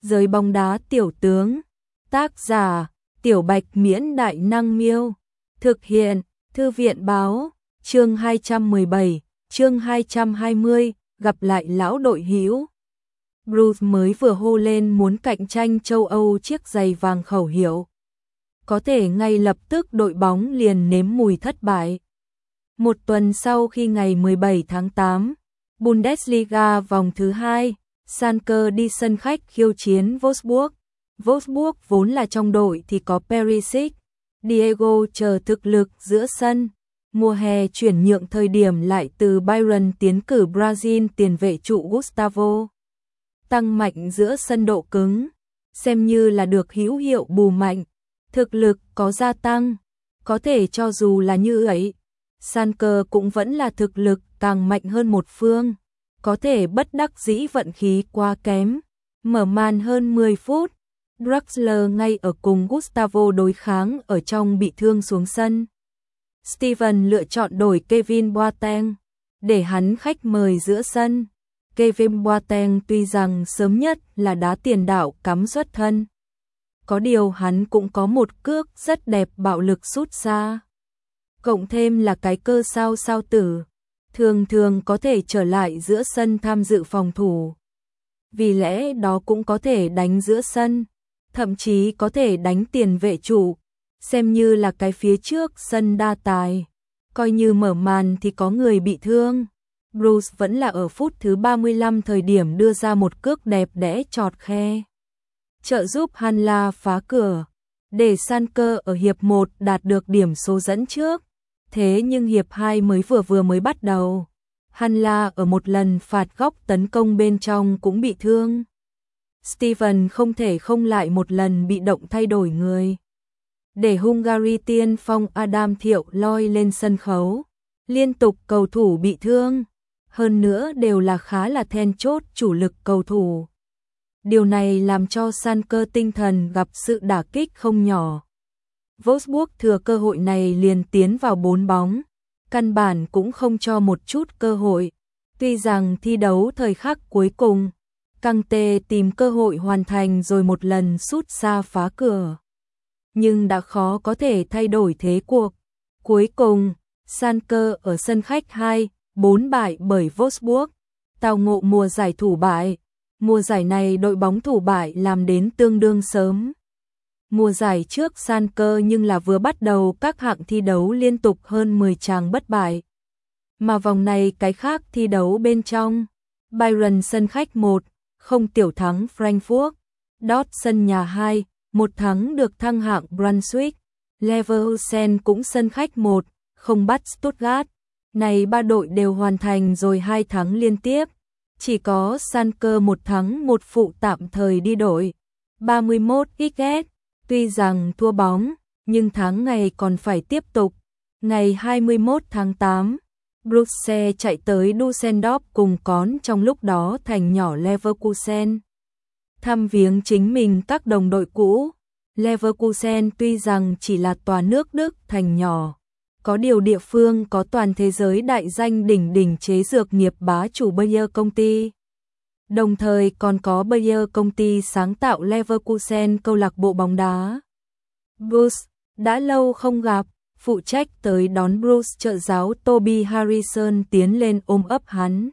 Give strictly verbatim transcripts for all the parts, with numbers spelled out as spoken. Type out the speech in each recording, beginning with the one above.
Giới bóng đá tiểu tướng. Tác giả: Tiểu Bạch Miễn Đại Năng Miêu. Thực hiện: Thư viện Báo. Chương hai trăm mười bảy, chương hai trăm hai mươi, gặp lại lão đội hữu. Bruce mới vừa hô lên muốn cạnh tranh châu Âu chiếc giày vàng khẩu hiệu. Có thể ngay lập tức đội bóng liền nếm mùi thất bại. Một tuần sau khi ngày mười bảy tháng tám, Bundesliga vòng thứ hai, Schalke đi sân khách khiêu chiến Wolfsburg. Wolfsburg vốn là trong đội thì có Perisic, Diego chờ thực lực giữa sân. Mùa hè chuyển nhượng thời điểm lại từ Bayern tiến cử Brazil tiền vệ trụ Gustavo. Tăng mạnh giữa sân độ cứng, xem như là được hữu hiệu bù mạnh. Thực lực có gia tăng, có thể cho dù là như ấy, Schalke cũng vẫn là thực lực càng mạnh hơn một phương. Có thể bất đắc dĩ vận khí quá kém. Mở màn hơn mười phút, Draxler ngay ở cùng Gustavo đối kháng ở trong bị thương xuống sân. Steven lựa chọn đổi Kevin Boateng, để hắn khách mời giữa sân. Kevin Boateng tuy rằng sớm nhất là đá tiền đạo cắm xuất thân. Có điều hắn cũng có một cước rất đẹp bạo lực sút xa. Cộng thêm là cái cơ sao sao tử, thường thường có thể trở lại giữa sân tham dự phòng thủ. Vì lẽ đó cũng có thể đánh giữa sân, thậm chí có thể đánh tiền vệ trụ, xem như là cái phía trước sân đa tài. Coi như mở màn thì có người bị thương. Bruce vẫn là ở phút thứ ba mươi lăm thời điểm đưa ra một cước đẹp đẽ chọt khe, trợ giúp Hanla phá cửa, để Schalke ở hiệp một đạt được điểm số dẫn trước. Thế nhưng hiệp hai mới vừa vừa mới bắt đầu, Hanla ở một lần phạt góc tấn công bên trong cũng bị thương. Steven không thể không lại một lần bị động thay đổi người, để Hungary tiên phong Adam Thiệu loi lên sân khấu. Liên tục cầu thủ bị thương, hơn nữa đều là khá là then chốt chủ lực cầu thủ. Điều này làm cho Schalke tinh thần gặp sự đả kích không nhỏ. Wolfsburg thừa cơ hội này liền tiến vào bốn bóng, căn bản cũng không cho một chút cơ hội. Tuy rằng thi đấu thời khắc cuối cùng, Kante tìm cơ hội hoàn thành rồi một lần sút xa phá cửa, nhưng đã khó có thể thay đổi thế cuộc. Cuối cùng, Schalke ở sân khách hai bốn bại bởi Wolfsburg, tao ngộ mùa giải thủ bại. Mùa giải này đội bóng thủ bại làm đến tương đương sớm. Mùa giải trước Schalke nhưng là vừa bắt đầu các hạng thi đấu liên tục hơn mười tràng bất bại. Mà vòng này cái khác thi đấu bên trong, Bayern sân khách một không tiểu thắng Frankfurt, Dort sân nhà hai một thắng được thăng hạng Brunswick, Leverkusen cũng sân khách một không bắt Stuttgart. Này ba đội đều hoàn thành rồi hai thắng liên tiếp, chỉ có Schalke một thắng một phụ tạm thời đi đổi. ba mươi mốt xg, tuy rằng thua bóng, nhưng tháng ngày còn phải tiếp tục. Ngày hai mươi mốt tháng tám, Bruce chạy tới Düsseldorf cùng cón trong lúc đó thành nhỏ Leverkusen, thăm viếng chính mình các đồng đội cũ. Leverkusen tuy rằng chỉ là tòa nước Đức thành nhỏ, có điều địa phương có toàn thế giới đại danh đỉnh đỉnh chế dược nghiệp bá chủ Bayer công ty. Đồng thời còn có Bayer công ty sáng tạo Leverkusen câu lạc bộ bóng đá. Bruce, đã lâu không gặp, phụ trách tới đón Bruce trợ giáo Toby Harrison tiến lên ôm ấp hắn.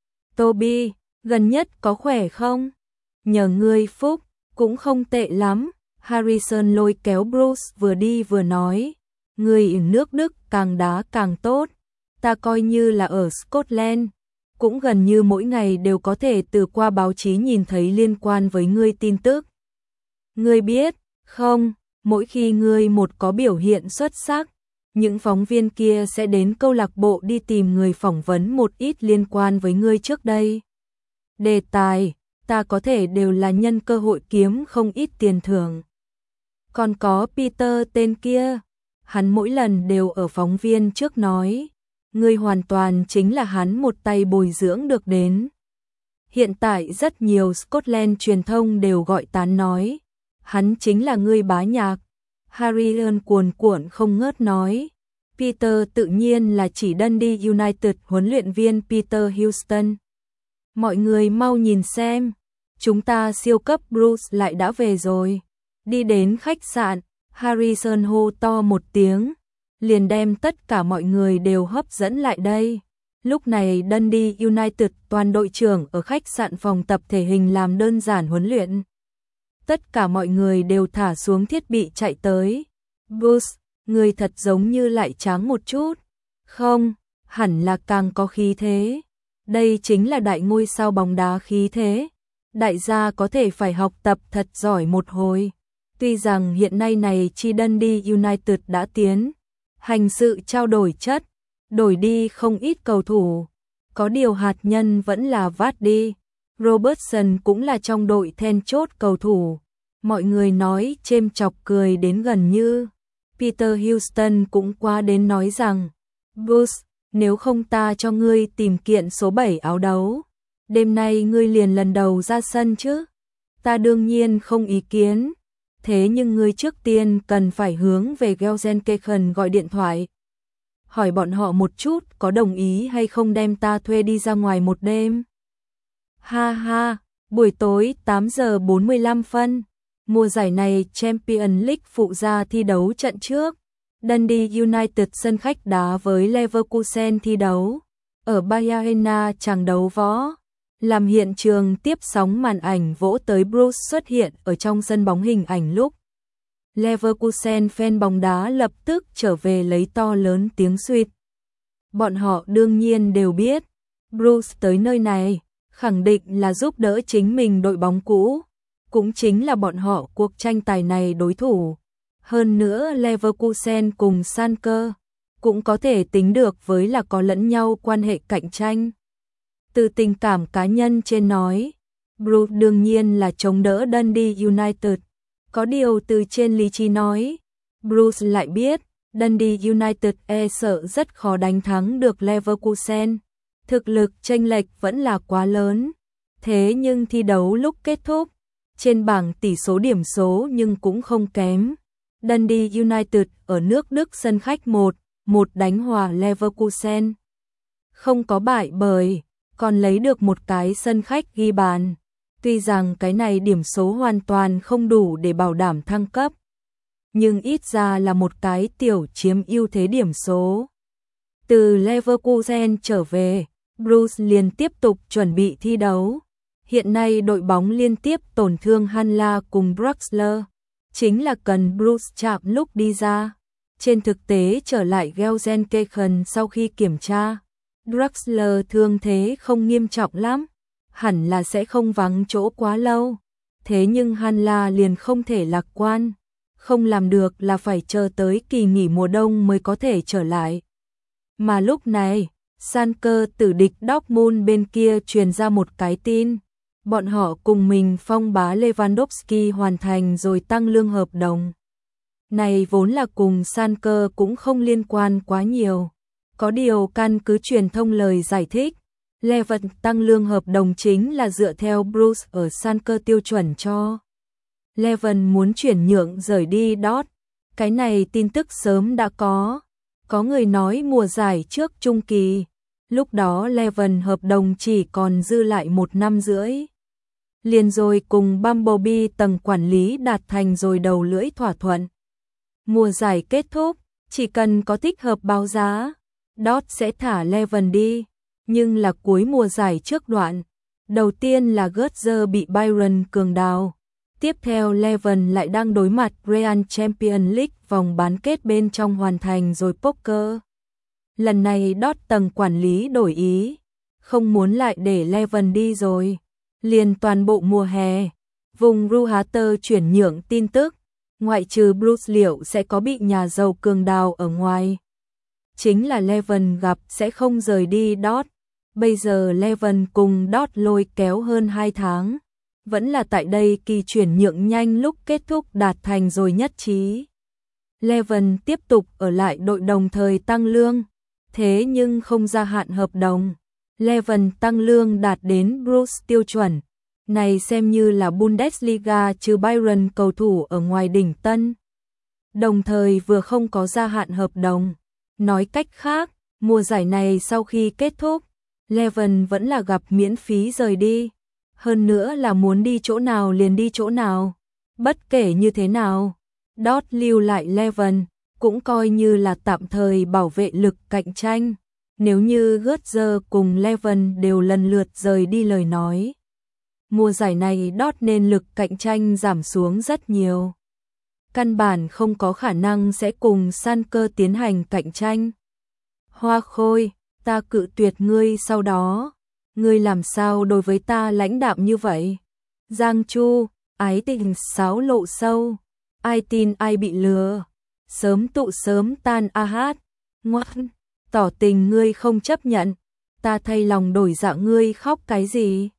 Toby, gần nhất có khỏe không? Nhờ ngươi phúc, cũng không tệ lắm. Harrison lôi kéo Bruce vừa đi vừa nói. Người ở nước Đức càng đá càng tốt, ta coi như là ở Scotland, cũng gần như mỗi ngày đều có thể từ qua báo chí nhìn thấy liên quan với ngươi tin tức. Ngươi biết, không, mỗi khi ngươi một có biểu hiện xuất sắc, những phóng viên kia sẽ đến câu lạc bộ đi tìm người phỏng vấn một ít liên quan với ngươi trước đây. Đề tài, ta có thể đều là nhân cơ hội kiếm không ít tiền thưởng. Còn có Peter tên kia, hắn mỗi lần đều ở phóng viên trước nói, ngươi hoàn toàn chính là hắn một tay bồi dưỡng được đến. Hiện tại rất nhiều Scotland truyền thông đều gọi tán nói, hắn chính là ngươi bá nhạc. Harry ơn cuồn cuộn không ngớt nói, Peter tự nhiên là chỉ Dundee United huấn luyện viên Peter Houston. Mọi người mau nhìn xem, chúng ta siêu cấp Bruce lại đã về rồi. Đi đến khách sạn, Harrison hô to một tiếng, liền đem tất cả mọi người đều hấp dẫn lại đây. Lúc này Dundee United toàn đội trưởng ở khách sạn phòng tập thể hình làm đơn giản huấn luyện. Tất cả mọi người đều thả xuống thiết bị chạy tới. Bruce, người thật giống như lại tráng một chút. Không, hẳn là càng có khí thế. Đây chính là đại ngôi sao bóng đá khí thế. Đại gia có thể phải học tập thật giỏi một hồi. Tuy rằng hiện nay này chi Dundee United đã tiến hành sự trao đổi chất, đổi đi không ít cầu thủ. Có điều hạt nhân vẫn là Vardy. Robertson cũng là trong đội then chốt cầu thủ. Mọi người nói chêm chọc cười đến gần như. Peter Houston cũng qua đến nói rằng, Bruce, nếu không ta cho ngươi tìm kiện số bảy áo đấu. Đêm nay ngươi liền lần đầu ra sân chứ? Ta đương nhiên không ý kiến. Thế nhưng ngươi trước tiên cần phải hướng về Gelsenkirchen gọi điện thoại. Hỏi bọn họ một chút có đồng ý hay không đem ta thuê đi ra ngoài một đêm. Ha ha, buổi tối tám giờ bốn mươi lăm phân. Mùa giải này Champions League phụ gia thi đấu trận trước. Dundee United sân khách đá với Leverkusen thi đấu. Ở Bayer Arena chàng đấu võ. Làm hiện trường tiếp sóng màn ảnh vỗ tới Bruce xuất hiện ở trong sân bóng hình ảnh lúc. Leverkusen fan bóng đá lập tức trở về lấy to lớn tiếng suýt. Bọn họ đương nhiên đều biết, Bruce tới nơi này, khẳng định là giúp đỡ chính mình đội bóng cũ, cũng chính là bọn họ cuộc tranh tài này đối thủ. Hơn nữa Leverkusen cùng Schalke cũng có thể tính được với là có lẫn nhau quan hệ cạnh tranh. Từ tình cảm cá nhân trên nói, Bruce đương nhiên là chống đỡ Dundee United. Có điều từ trên lý trí nói, Bruce lại biết, Dundee United e sợ rất khó đánh thắng được Leverkusen. Thực lực chênh lệch vẫn là quá lớn. Thế nhưng thi đấu lúc kết thúc, trên bảng tỷ số điểm số nhưng cũng không kém. Dundee United ở nước Đức sân khách một một đánh hòa Leverkusen. Không có bại bởi, còn lấy được một cái sân khách ghi bàn. Tuy rằng cái này điểm số hoàn toàn không đủ để bảo đảm thăng cấp, nhưng ít ra là một cái tiểu chiếm ưu thế điểm số. Từ Leverkusen trở về, Bruce liền tiếp tục chuẩn bị thi đấu. Hiện nay đội bóng liên tiếp tổn thương Hanla cùng Draxler, chính là cần Bruce chạm lúc đi ra. Trên thực tế trở lại Gelsenkirchen sau khi kiểm tra, Draxler thương thế không nghiêm trọng lắm, hẳn là sẽ không vắng chỗ quá lâu. Thế nhưng Hanla liền không thể lạc quan, không làm được là phải chờ tới kỳ nghỉ mùa đông mới có thể trở lại. Mà lúc này, Schalke tử địch Dortmund bên kia truyền ra một cái tin, bọn họ cùng mình phong bá Lewandowski hoàn thành rồi tăng lương hợp đồng. Này vốn là cùng Schalke cũng không liên quan quá nhiều. Có điều căn cứ truyền thông lời giải thích, Levan tăng lương hợp đồng chính là dựa theo Bruce ở Schalke tiêu chuẩn cho. Levan muốn chuyển nhượng rời đi Dort. Cái này tin tức sớm đã có. Có người nói mùa giải trước trung kỳ, lúc đó Levan hợp đồng chỉ còn dư lại một năm rưỡi. Liền rồi cùng Bumblebee tầng quản lý đạt thành rồi đầu lưỡi thỏa thuận. Mùa giải kết thúc, chỉ cần có thích hợp báo giá, Dort sẽ thả Levan đi. Nhưng là cuối mùa giải trước đoạn, đầu tiên là Götze bị Bayern cường đào. Tiếp theo Levan lại đang đối mặt Real Champions League vòng bán kết bên trong hoàn thành rồi poker. Lần này Dort tầng quản lý đổi ý, không muốn lại để Levan đi rồi. Liền toàn bộ mùa hè, vùng Ruhrter chuyển nhượng tin tức, ngoại trừ Bruce liệu sẽ có bị nhà giàu cường đào ở ngoài. Chính là Levan gặp sẽ không rời đi Dort. Bây giờ Levan cùng Dort lôi kéo hơn hai tháng. Vẫn là tại đây kỳ chuyển nhượng nhanh lúc kết thúc đạt thành rồi nhất trí. Levan tiếp tục ở lại đội đồng thời tăng lương. Thế nhưng không gia hạn hợp đồng. Levan tăng lương đạt đến Bruce tiêu chuẩn. Này xem như là Bundesliga trừ Bayern cầu thủ ở ngoài đỉnh tân. Đồng thời vừa không có gia hạn hợp đồng. Nói cách khác, mùa giải này sau khi kết thúc, Levan vẫn là gặp miễn phí rời đi. Hơn nữa là muốn đi chỗ nào liền đi chỗ nào. Bất kể như thế nào, Dot lưu lại Leven, cũng coi như là tạm thời bảo vệ lực cạnh tranh. Nếu như Götze cùng Leven đều lần lượt rời đi lời nói, mùa giải này Dot nên lực cạnh tranh giảm xuống rất nhiều. Căn bản không có khả năng sẽ cùng Schalke tiến hành cạnh tranh. Hoa Khôi, ta cự tuyệt ngươi sau đó. Ngươi làm sao đối với ta lãnh đạm như vậy? Giang Chu, ái tình sáo lộ sâu. Ai tin ai bị lừa. Sớm tụ sớm tan a hát. Ngoan, tỏ tình ngươi không chấp nhận. Ta thay lòng đổi dạ ngươi khóc cái gì?